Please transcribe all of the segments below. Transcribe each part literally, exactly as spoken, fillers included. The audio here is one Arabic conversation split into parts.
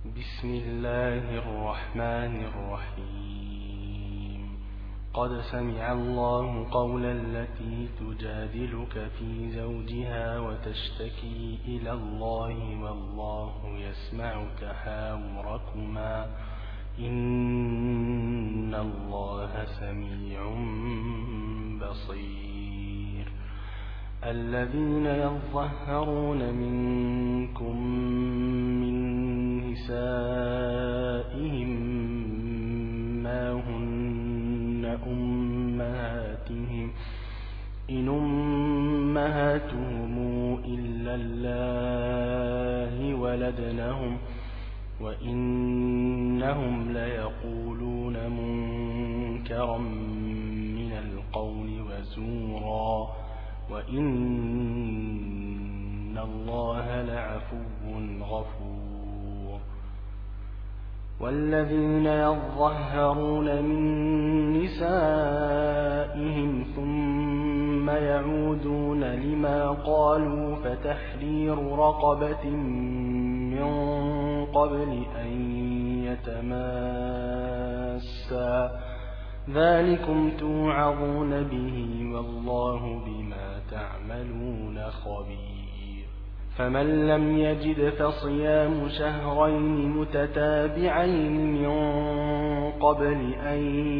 بسم الله الرحمن الرحيم. قد سمع الله قول التي تجادلك في زوجها وتشتكي إلى الله والله يسمع تحاوركما إن الله سميع بصير. الذين يظهرون منكم من نسائهم ما هن أمهاتهم إن أمهاتهم إلا الله ولدنهم وإنهم ليقولون منكرا من القول وزورا وإن الله لعفو غفور. والذين يظهرون من نسائهم ثم يعودون لما قالوا فتحرير رقبة من قبل أن يتماسا ذلكم توعظون به والله بما تعملون خبير. فمن لم يجد فصيام شهرين متتابعين من قبل أن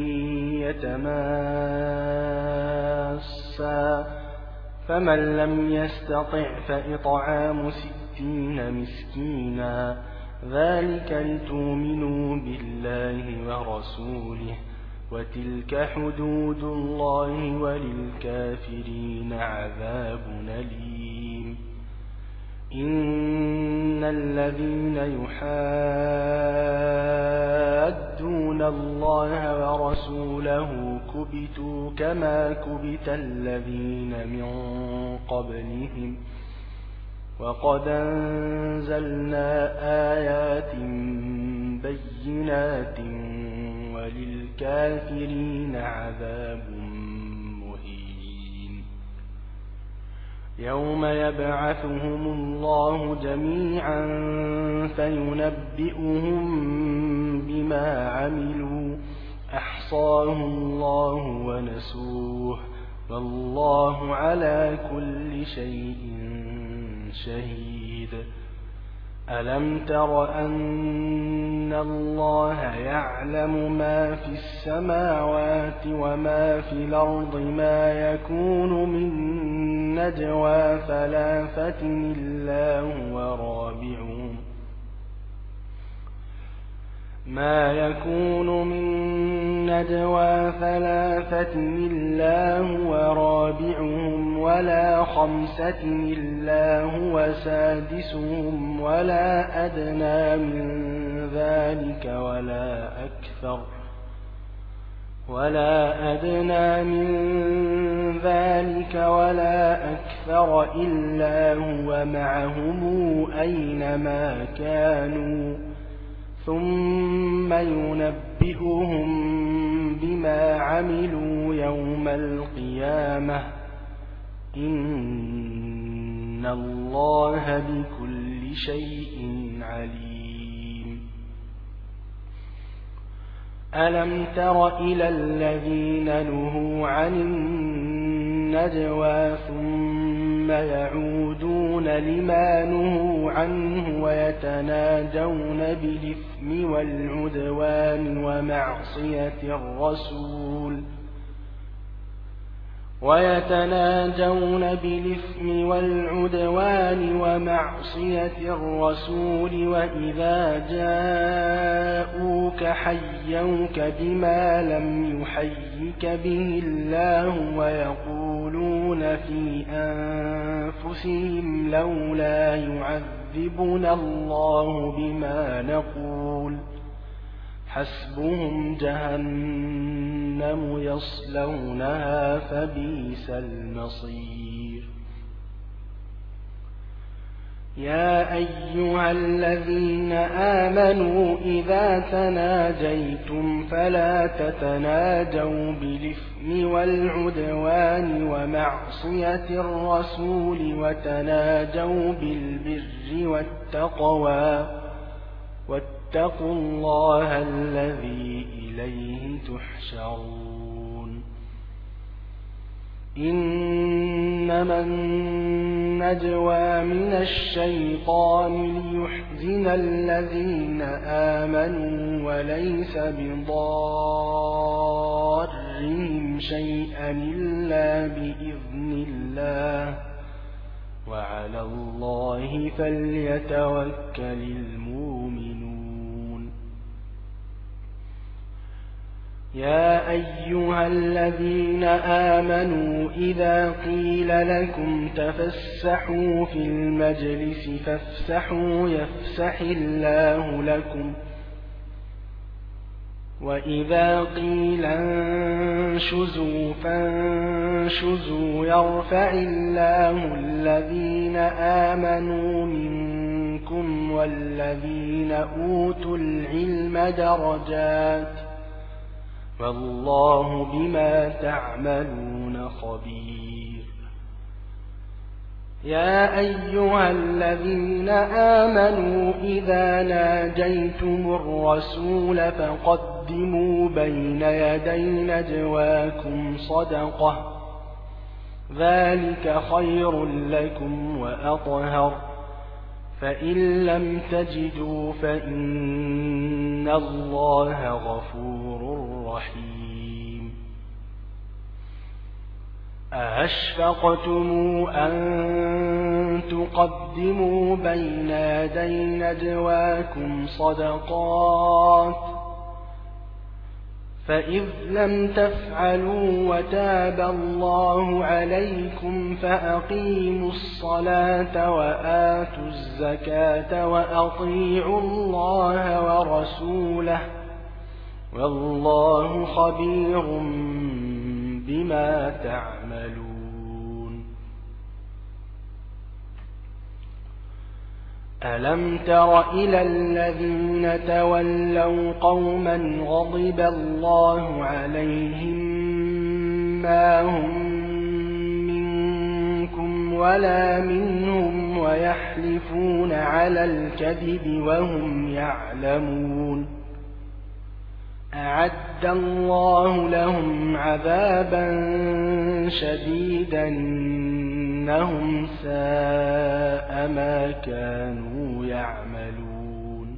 يتماسا فمن لم يستطع فإطعام ستين مسكينا ذلك لتؤمنوا بالله ورسوله وتلك حدود الله وللكافرين عذاب أليم. إن الذين يحادون الله ورسوله كبتوا كما كبت الذين من قبلهم وقد أنزلنا آيات بينات وللكافرين عذاب مهين. يوم يبعثهم الله جميعا فينبئهم بما عملوا أحصاه الله ونسوه والله على كل شيء شهيد. ألم تر أن الله يعلم ما في السماوات وما في الأرض ما يكون من نجوى ثلاثة إلا هو رابعهم ما يكون من نجوى ثلاثة إلا هو رابعهم ولا خمسة إلا هو سادسهم ولا أدنى من ذلك ولا أكثر ولا أدنى من ذلك ولا أكثر إلا هو معهم أينما كانوا ثم ينبئهم بما عملوا يوم القيامة إن الله بكل شيء عليم. ألم تر إلى الذين نهوا عن النجوى ثم يعودون لما نهوا عنه ويتناجون بالإثم والعدوان ومعصية الرسول ويتناجون بالإثم والعدوان ومعصية الرسول وإذا جاءوك حيوك بما لم يحيك به الله ويقولون في أنفسهم لولا يعذبنا الله بما نقول حسبهم جهنم يصلونها فبئس المصير. يا أيها الذين آمنوا إذا تناجيتم فلا تتناجوا بالإثم والعدوان ومعصية الرسول وتناجوا بالبر والتقوى واتقوا الله الذي إليه تحشرون إنما النجوى من الشيطان ليحزن الذين آمنوا وليس بضارهم شيئا إلا بإذن الله وعلى الله فليتوكل المؤمنون يا أيها الذين آمنوا إذا قيل لكم تفسحوا في المجلس فافسحوا يفسح الله لكم وإذا قيل انشزوا فانشزوا يرفع الله الذين آمنوا منكم والذين أوتوا العلم درجات والله بما تعملون خبير يا أيها الذين آمنوا إذا ناجيتم الرسول فقدموا بين يدي نجواكم صدقة ذلك خير لكم وأطهر فإن لم تجدوا فإن الله غفور رحيم أأشفقتم أن تقدموا بين يدي نجواكم صدقات فإذ لم تفعلوا وتاب الله عليكم فأقيموا الصلاة وآتوا الزكاة وأطيعوا الله ورسوله والله خبير بما تعملون ألم تر إلى الذين تولوا قوما غضب الله عليهم ما هم منكم ولا منهم ويحلفون على الكذب وهم يعلمون أعد الله لهم عذابا شديدا إنهم ساء ما كانوا يعملون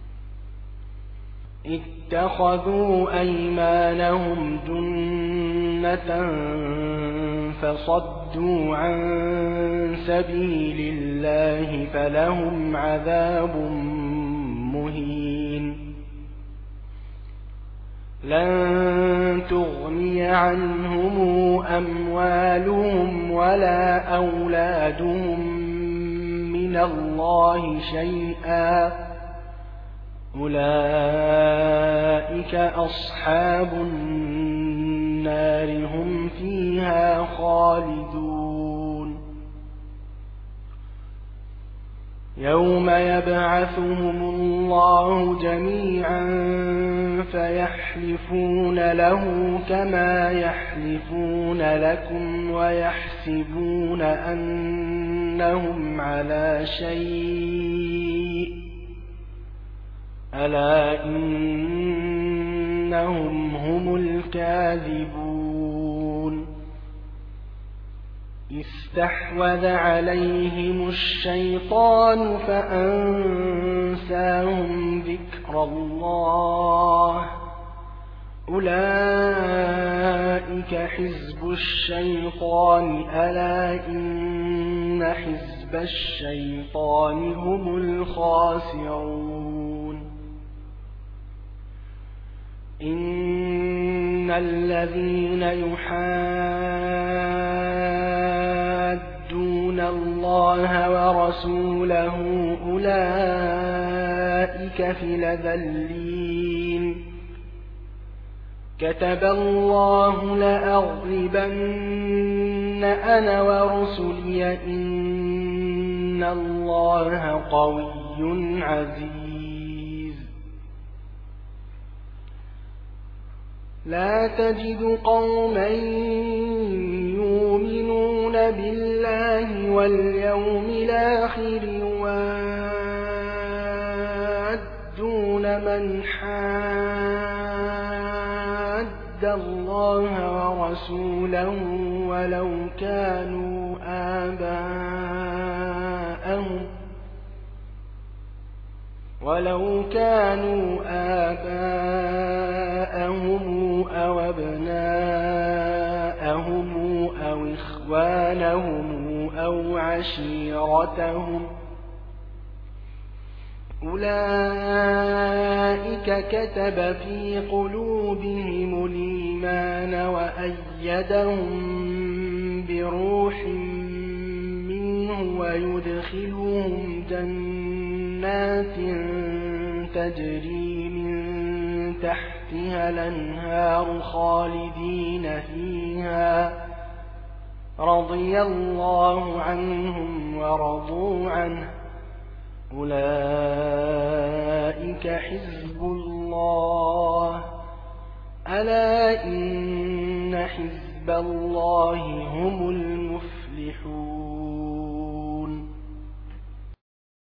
اتخذوا أيمانهم جنة فصدوا عن سبيل الله فلهم عذاب مهين لن تغني عنهم أموالهم ولا أولادهم من الله شيئا أولئك أصحاب النار هم فيها خالدون يوم يبعثهم الله جميعا فيحلفون له كما يحلفون لكم ويحسبون أنهم على شيء ألا إنهم هم الكاذبون استحوذ عليهم الشيطان فأنساهم ذكر الله أولئك حزب الشيطان ألا إن حزب الشيطان هم الخاسرون إن الذين يحادون الله ورسوله أولئك في الأذلين كتب الله لأغلبن أنا ورسلي إن الله قوي عزيز لا تجد قوما يؤمنون بالله واليوم الآخر من حاد الله ورسوله ولو كانوا آباءهم ولو كانوا آباءهم أو أبناءهم أو إخوانهم أو عشيرتهم أولئك كتب في قلوبهم الإيمان وأيدهم بروح منه ويدخلهم جنات تجري من تحتها الأنهار خالدين فيها رضي الله عنهم ورضوا عنه أولئك حزب الله ألا إن حزب الله هم المفلحون